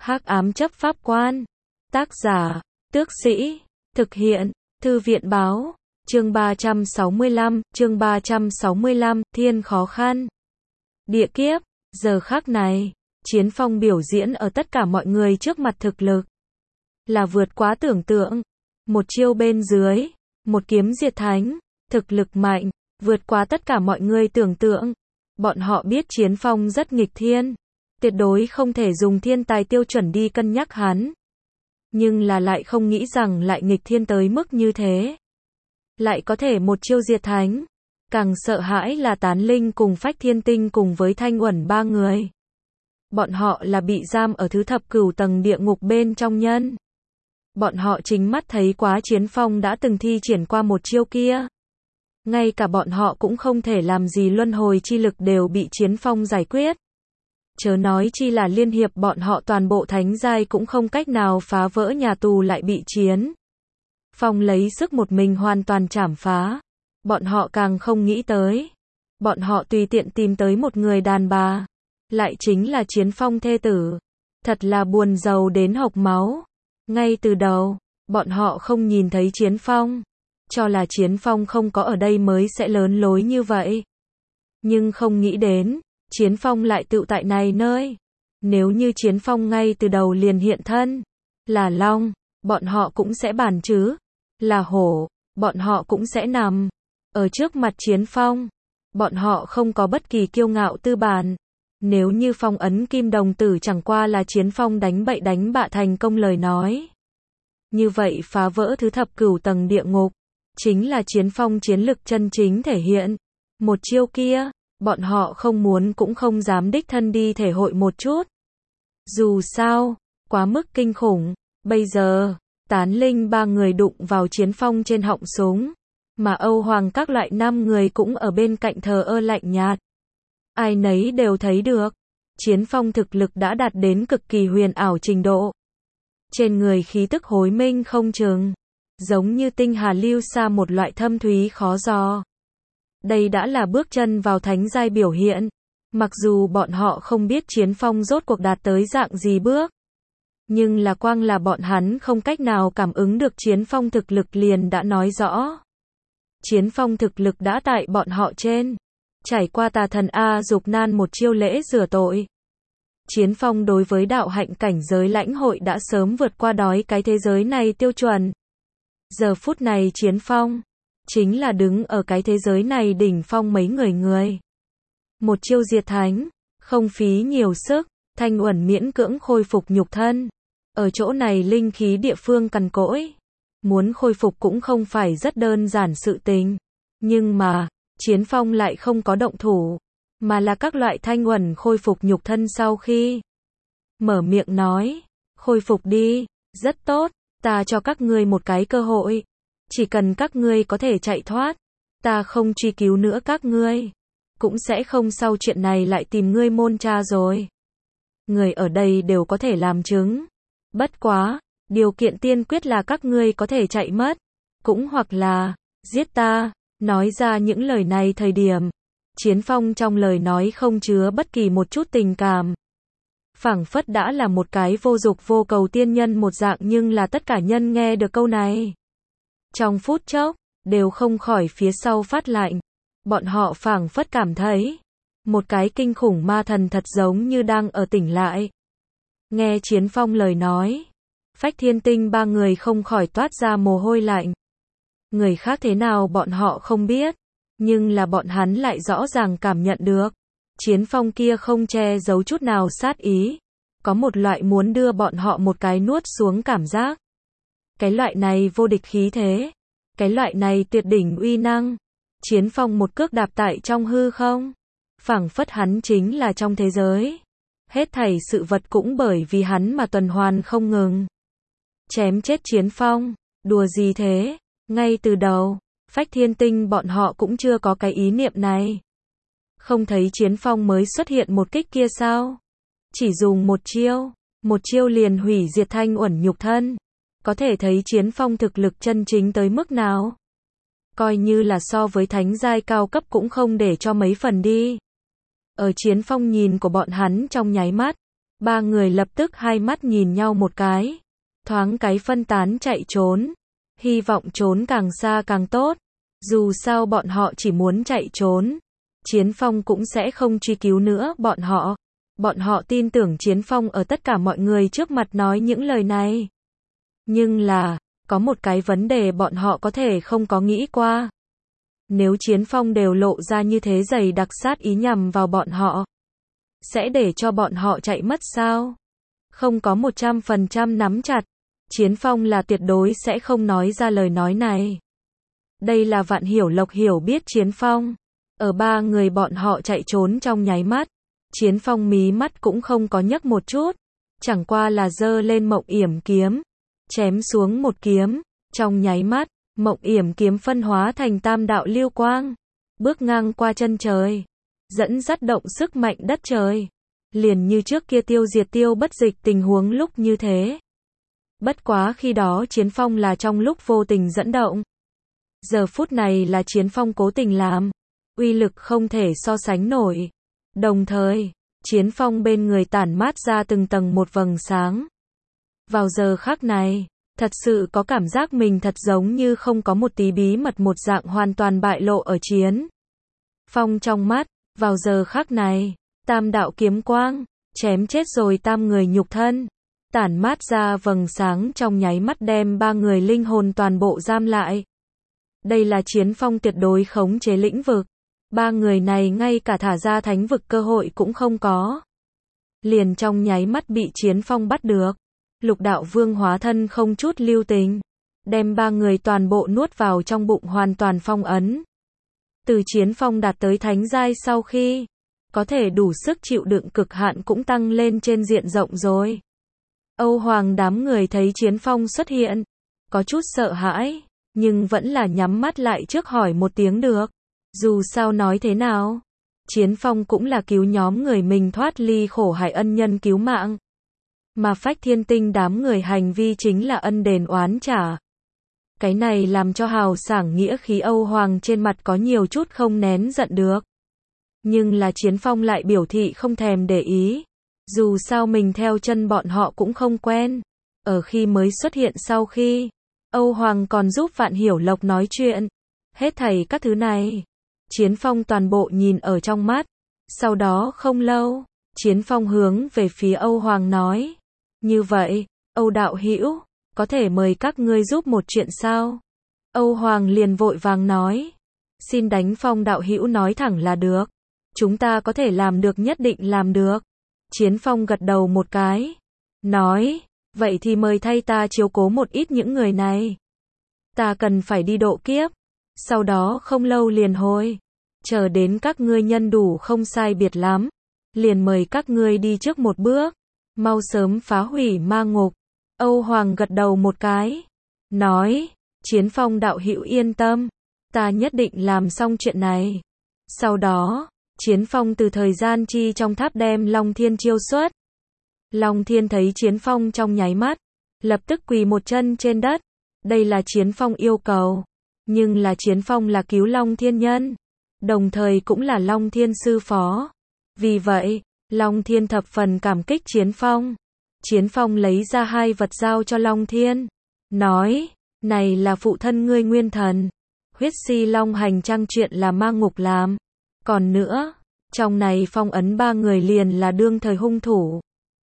Hắc ám chấp pháp quan. Tác giả, Tước Sĩ. Thực hiện, Thư viện báo. Chương 365, thiên khó khăn. Địa kiếp. Giờ khắc này, Chiến Phong biểu diễn ở tất cả mọi người trước mặt thực lực là vượt quá tưởng tượng. Một chiêu bên dưới, một kiếm diệt thánh, thực lực mạnh, vượt quá tất cả mọi người tưởng tượng. Bọn họ biết Chiến Phong rất nghịch thiên, tuyệt đối không thể dùng thiên tài tiêu chuẩn đi cân nhắc hắn. Nhưng là lại không nghĩ rằng lại nghịch thiên tới mức như thế. Lại có thể một chiêu diệt thánh. Càng sợ hãi là Tán Linh cùng Phách Thiên Tinh cùng với Thanh Uẩn ba người. Bọn họ là bị giam ở thứ thập cửu tầng địa ngục bên trong nhân. Bọn họ chính mắt thấy quá Chiến Phong đã từng thi triển qua một chiêu kia. Ngay cả bọn họ cũng không thể làm gì, luân hồi chi lực đều bị Chiến Phong giải quyết. Chớ nói chi là liên hiệp bọn họ toàn bộ thánh giai cũng không cách nào phá vỡ, nhà tù lại bị Chiến Phong lấy sức một mình hoàn toàn chảm phá. Bọn họ càng không nghĩ tới. Bọn họ tùy tiện tìm tới một người đàn bà. Lại chính là Chiến Phong thê tử. Thật là buồn rầu đến hộc máu. Ngay từ đầu, bọn họ không nhìn thấy Chiến Phong. Cho là Chiến Phong không có ở đây mới sẽ lớn lối như vậy. Nhưng không nghĩ đến, Chiến Phong lại tựu tại này nơi. Nếu như Chiến Phong ngay từ đầu liền hiện thân, là long, bọn họ cũng sẽ bàn chứ. Là hổ, bọn họ cũng sẽ nằm. Ở trước mặt Chiến Phong, bọn họ không có bất kỳ kiêu ngạo tư bản. Nếu như phong ấn kim đồng tử chẳng qua là Chiến Phong đánh bậy đánh bạ thành công lời nói. Như vậy phá vỡ thứ thập cửu tầng địa ngục, chính là Chiến Phong chiến lực chân chính thể hiện. Một chiêu kia, bọn họ không muốn cũng không dám đích thân đi thể hội một chút. Dù sao, quá mức kinh khủng. Bây giờ, Tán Linh ba người đụng vào Chiến Phong trên họng súng. Mà Âu Hoàng các loại 5 người cũng ở bên cạnh thờ ơ lạnh nhạt. Ai nấy đều thấy được. Chiến Phong thực lực đã đạt đến cực kỳ huyền ảo trình độ. Trên người khí tức hối minh không chừng. Giống như tinh hà lưu xa một loại thâm thúy khó dò. Đây đã là bước chân vào thánh giai biểu hiện. Mặc dù bọn họ không biết Chiến Phong rốt cuộc đạt tới dạng gì bước. Nhưng là quang là bọn hắn không cách nào cảm ứng được Chiến Phong thực lực liền đã nói rõ. Chiến Phong thực lực đã tại bọn họ trên. Trải qua tà thần A Dục Nan một chiêu lễ rửa tội. Chiến Phong đối với đạo hạnh cảnh giới lãnh hội đã sớm vượt qua đói cái thế giới này tiêu chuẩn. Giờ phút này Chiến Phong chính là đứng ở cái thế giới này đỉnh phong mấy người. Một chiêu diệt thánh, không phí nhiều sức, Thanh Uẩn miễn cưỡng khôi phục nhục thân. Ở chỗ này linh khí địa phương cằn cỗi. Muốn khôi phục cũng không phải rất đơn giản sự tình. Nhưng mà, Chiến Phong lại không có động thủ. Mà là các loại Thanh Uẩn khôi phục nhục thân sau khi mở miệng nói. Khôi phục đi, rất tốt, ta cho các ngươi một cái cơ hội. Chỉ cần các ngươi có thể chạy thoát, ta không truy cứu nữa các ngươi. Cũng sẽ không sau chuyện này lại tìm ngươi môn cha rồi. Người ở đây đều có thể làm chứng. Bất quá, điều kiện tiên quyết là các ngươi có thể chạy mất. Cũng hoặc là, giết ta. Nói ra những lời này thời điểm. Chiến Phong trong lời nói không chứa bất kỳ một chút tình cảm. Phảng phất đã là một cái vô dục vô cầu tiên nhân một dạng, nhưng là tất cả nhân nghe được câu này. Trong phút chốc, đều không khỏi phía sau phát lạnh. Bọn họ phảng phất cảm thấy. Một cái kinh khủng ma thần thật giống như đang ở tỉnh lại. Nghe Chiến Phong lời nói. Phách Thiên Tinh ba người không khỏi toát ra mồ hôi lạnh. Người khác thế nào bọn họ không biết. Nhưng là bọn hắn lại rõ ràng cảm nhận được. Chiến Phong kia không che giấu chút nào sát ý. Có một loại muốn đưa bọn họ một cái nuốt xuống cảm giác. Cái loại này vô địch khí thế. Cái loại này tuyệt đỉnh uy năng. Chiến Phong một cước đạp tại trong hư không. Phảng phất hắn chính là trong thế giới. Hết thảy sự vật cũng bởi vì hắn mà tuần hoàn không ngừng. Chém chết Chiến Phong. Đùa gì thế? Ngay từ đầu, Phách Thiên Tinh bọn họ cũng chưa có cái ý niệm này. Không thấy Chiến Phong mới xuất hiện một kích kia sao? Chỉ dùng một chiêu liền hủy diệt Thanh Uẩn nhục thân. Có thể thấy Chiến Phong thực lực chân chính tới mức nào. Coi như là so với thánh giai cao cấp cũng không để cho mấy phần đi. Ở Chiến Phong nhìn của bọn hắn trong nháy mắt, Ba người lập tức hai mắt nhìn nhau một cái, thoáng cái phân tán chạy trốn, hy vọng trốn càng xa càng tốt, dù sao bọn họ chỉ muốn chạy trốn, Chiến Phong cũng sẽ không truy cứu nữa bọn họ tin tưởng Chiến Phong ở tất cả mọi người trước mặt nói những lời này. Nhưng là, có một cái vấn đề bọn họ có thể không có nghĩ qua. Nếu Chiến Phong đều lộ ra như thế dày đặc sát ý nhằm vào bọn họ, sẽ để cho bọn họ chạy mất sao? Không có 100% nắm chặt, Chiến Phong là tuyệt đối sẽ không nói ra lời nói này. Đây là Vạn Hiểu Lộc hiểu biết Chiến Phong. Ở ba người bọn họ chạy trốn trong nháy mắt, Chiến Phong mí mắt cũng không có nhấc một chút, chẳng qua là giơ lên Mộng Yểm kiếm, chém xuống một kiếm, trong nháy mắt, Mộng Yểm kiếm phân hóa thành tam đạo lưu quang, bước ngang qua chân trời, dẫn dắt động sức mạnh đất trời, liền như trước kia tiêu diệt Tiêu Bất Dịch tình huống lúc như thế. Bất quá khi đó Chiến Phong là trong lúc vô tình dẫn động. Giờ phút này là Chiến Phong cố tình làm, uy lực không thể so sánh nổi. Đồng thời, Chiến Phong bên người tản mát ra từng tầng một vầng sáng. Vào giờ khắc này, thật sự có cảm giác mình thật giống như không có một tí bí mật một dạng hoàn toàn bại lộ ở Chiến Phong trong mắt. Vào giờ khắc này, tam đạo kiếm quang, chém chết rồi tam người nhục thân, tản mát ra vầng sáng trong nháy mắt đem ba người linh hồn toàn bộ giam lại. Đây là Chiến Phong tuyệt đối khống chế lĩnh vực. Ba người này ngay cả thả ra thánh vực cơ hội cũng không có. Liền trong nháy mắt bị Chiến Phong bắt được. Lục đạo vương hóa thân không chút lưu tình, đem ba người toàn bộ nuốt vào trong bụng hoàn toàn phong ấn. Từ Chiến Phong đạt tới thánh giai sau khi, có thể đủ sức chịu đựng cực hạn cũng tăng lên trên diện rộng rồi. Âu Hoàng đám người thấy Chiến Phong xuất hiện, có chút sợ hãi, nhưng vẫn là nhắm mắt lại trước hỏi một tiếng được. Dù sao nói thế nào, Chiến Phong cũng là cứu nhóm người mình thoát ly khổ hải ân nhân cứu mạng. Mà Phách Thiên Tinh đám người hành vi chính là ân đền oán trả. Cái này làm cho hào sảng nghĩa khí Âu Hoàng trên mặt có nhiều chút không nén giận được. Nhưng là Chiến Phong lại biểu thị không thèm để ý. Dù sao mình theo chân bọn họ cũng không quen. Ở khi mới xuất hiện sau khi, Âu Hoàng còn giúp Vạn Hiểu Lộc nói chuyện. Hết thảy các thứ này, Chiến Phong toàn bộ nhìn ở trong mắt. Sau đó không lâu, Chiến Phong hướng về phía Âu Hoàng nói. Như vậy, Âu đạo hữu, có thể mời các ngươi giúp một chuyện sao? Âu Hoàng liền vội vàng nói. Xin đánh Phong đạo hữu nói thẳng là được. Chúng ta có thể làm được, nhất định làm được. Chiến Phong gật đầu một cái. Nói, vậy thì mời thay ta chiếu cố một ít những người này. Ta cần phải đi độ kiếp. Sau đó không lâu liền hồi. Chờ đến các ngươi nhân đủ không sai biệt lắm. Liền mời các ngươi đi trước một bước. Mau sớm phá hủy ma ngục. Âu Hoàng gật đầu một cái. Nói, Chiến Phong đạo hữu yên tâm. Ta nhất định làm xong chuyện này. Sau đó, Chiến Phong từ thời gian chi trong tháp đem Long Thiên chiêu xuất. Long Thiên thấy Chiến Phong trong nháy mắt, lập tức quỳ một chân trên đất. Đây là Chiến Phong yêu cầu. Nhưng là Chiến Phong là cứu Long Thiên nhân. Đồng thời cũng là Long Thiên sư phó. Vì vậy, Long Thiên thập phần cảm kích Chiến Phong. Chiến Phong lấy ra hai vật giao cho Long Thiên. Nói, này là phụ thân ngươi Nguyên Thần. Huyết Si Long hành trang chuyện là ma ngục làm. Còn nữa, trong này phong ấn ba người liền là đương thời hung thủ.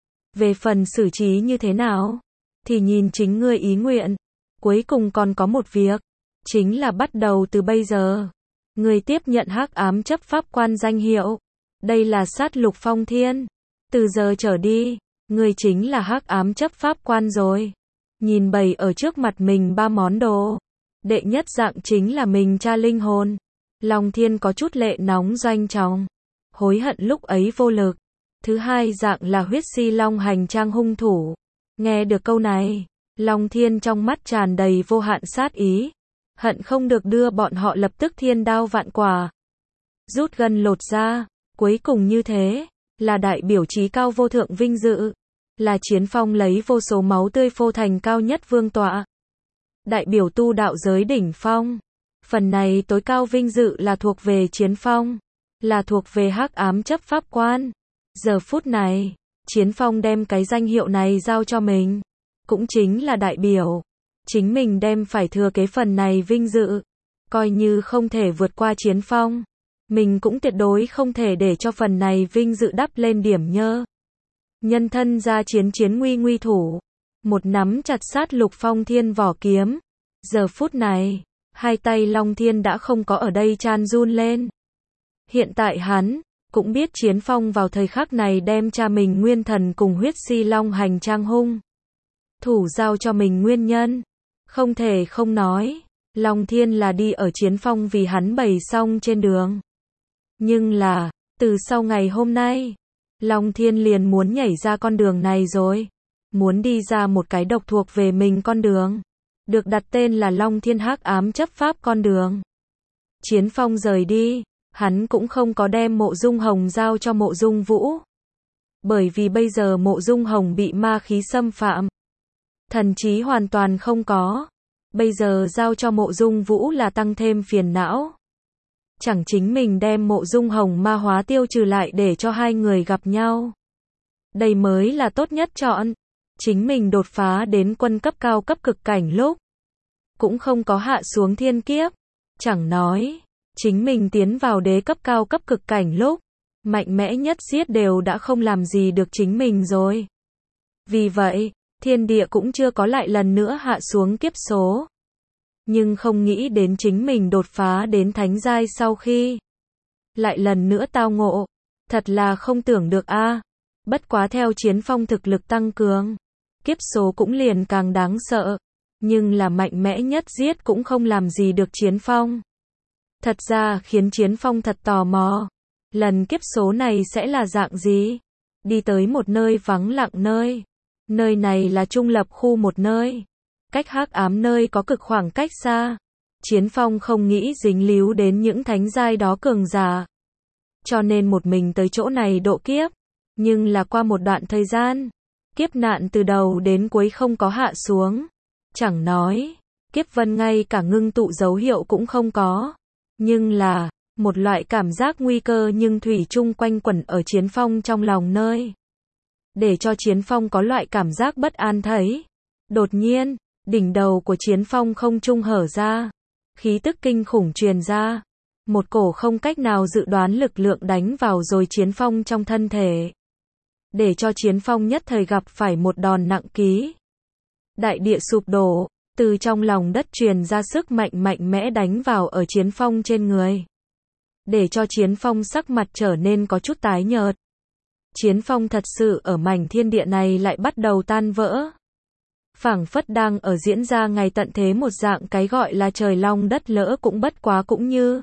Về phần xử trí như thế nào, thì nhìn chính ngươi ý nguyện. Cuối cùng còn có một việc, chính là bắt đầu từ bây giờ, ngươi tiếp nhận Hắc Ám chấp pháp quan danh hiệu. Đây là sát lục phong thiên. Từ giờ trở đi, ngươi chính là Hắc Ám chấp pháp quan rồi. Nhìn bày ở trước mặt mình ba món đồ. Đệ nhất dạng chính là mình tra linh hồn. Long Thiên có chút lệ nóng doanh trọng. Hối hận lúc ấy vô lực. Thứ hai dạng là huyết si long hành trang hung thủ. Nghe được câu này, Long Thiên trong mắt tràn đầy vô hạn sát ý. Hận không được đưa bọn họ lập tức thiên đao vạn quả. Rút gân lột ra. Cuối cùng như thế, là đại biểu trí cao vô thượng vinh dự. Là Chiến Phong lấy vô số máu tươi phô thành cao nhất vương tọa. Đại biểu tu đạo giới đỉnh phong. Phần này tối cao vinh dự là thuộc về Chiến Phong. Là thuộc về Hắc Ám chấp pháp quan. Giờ phút này, Chiến Phong đem cái danh hiệu này giao cho mình, cũng chính là đại biểu chính mình đem phải thừa kế phần này vinh dự, coi như không thể vượt qua Chiến Phong, mình cũng tuyệt đối không thể để cho phần này vinh dự đắp lên điểm nhơ. Nhân thân ra chiến chiến nguy nguy thủ, một nắm chặt sát Lục Phong Thiên vỏ kiếm. Giờ phút này, hai tay Long Thiên đã không có ở đây chan run lên. Hiện tại hắn cũng biết Chiến Phong vào thời khắc này đem cha mình nguyên thần cùng huyết si long hành trang hung thủ giao cho mình nguyên nhân. Không thể không nói, Long Thiên là đi ở Chiến Phong vì hắn bày xong trên đường. Nhưng là, từ sau ngày hôm nay, Long Thiên liền muốn nhảy ra con đường này rồi. Muốn đi ra một cái độc thuộc về mình con đường. Được đặt tên là Long Thiên Hắc Ám chấp pháp con đường. Chiến Phong rời đi, hắn cũng không có đem Mộ Dung Hồng giao cho Mộ Dung Vũ. Bởi vì bây giờ Mộ Dung Hồng bị ma khí xâm phạm. Thần trí hoàn toàn không có. Bây giờ giao cho Mộ Dung Vũ là tăng thêm phiền não. Chẳng chính mình đem Mộ Dung Hồng ma hóa tiêu trừ lại để cho hai người gặp nhau. Đây mới là tốt nhất chọn. Chính mình đột phá đến quân cấp cao cấp cực cảnh lúc. Cũng không có hạ xuống thiên kiếp. Chẳng nói, chính mình tiến vào đế cấp cao cấp cực cảnh lúc. Mạnh mẽ nhất giết đều đã không làm gì được chính mình rồi. Vì vậy, thiên địa cũng chưa có lại lần nữa hạ xuống kiếp số. Nhưng không nghĩ đến chính mình đột phá đến thánh giai sau khi. Lại lần nữa tao ngộ. Thật là không tưởng được a. Bất quá theo Chiến Phong thực lực tăng cường. Kiếp số cũng liền càng đáng sợ. Nhưng là mạnh mẽ nhất giết cũng không làm gì được Chiến Phong. Thật ra khiến Chiến Phong thật tò mò. Lần kiếp số này sẽ là dạng gì? Đi tới một nơi vắng lặng nơi. Nơi này là trung lập khu một nơi. Cách hắc ám nơi có cực khoảng cách xa. Chiến Phong không nghĩ dính líu đến những thánh giai đó cường giả. Cho nên một mình tới chỗ này độ kiếp. Nhưng là qua một đoạn thời gian. Kiếp nạn từ đầu đến cuối không có hạ xuống. Chẳng nói, kiếp vân ngay cả ngưng tụ dấu hiệu cũng không có. Nhưng là, một loại cảm giác nguy cơ nhưng thủy chung quanh quẩn ở Chiến Phong trong lòng nơi. Để cho Chiến Phong có loại cảm giác bất an thấy. Đột nhiên, đỉnh đầu của Chiến Phong không trung hở ra. Khí tức kinh khủng truyền ra. Một cổ không cách nào dự đoán lực lượng đánh vào rồi Chiến Phong trong thân thể. Để cho Chiến Phong nhất thời gặp phải một đòn nặng ký. Đại địa sụp đổ, từ trong lòng đất truyền ra sức mạnh mạnh mẽ đánh vào ở Chiến Phong trên người. Để cho Chiến Phong sắc mặt trở nên có chút tái nhợt. Chiến Phong thật sự ở mảnh thiên địa này lại bắt đầu tan vỡ. Phảng phất đang ở diễn ra ngày tận thế một dạng cái gọi là trời long đất lỡ cũng bất quá cũng như.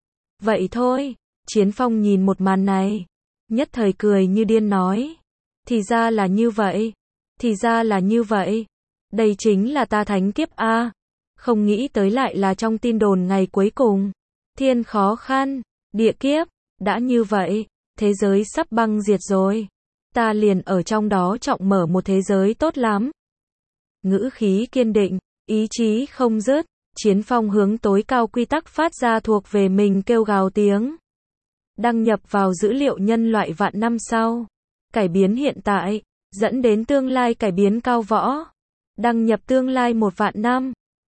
Vậy thôi, Chiến Phong nhìn một màn này. Nhất thời cười như điên nói. Thì ra là như vậy. Thì ra là như vậy. Đây chính là ta thánh kiếp a. Không nghĩ tới lại là trong tin đồn ngày cuối cùng. Thiên khó khăn, địa kiếp, đã như vậy, thế giới sắp băng diệt rồi. Ta liền ở trong đó trọng mở một thế giới tốt lắm. Ngữ khí kiên định, ý chí không dứt, Chiến Phong hướng tối cao quy tắc phát ra thuộc về mình kêu gào tiếng. Đăng nhập vào dữ liệu nhân loại vạn năm sau. Cải biến hiện tại, dẫn đến tương lai cải biến cao võ. Đăng nhập tương lai 1 vạn năm.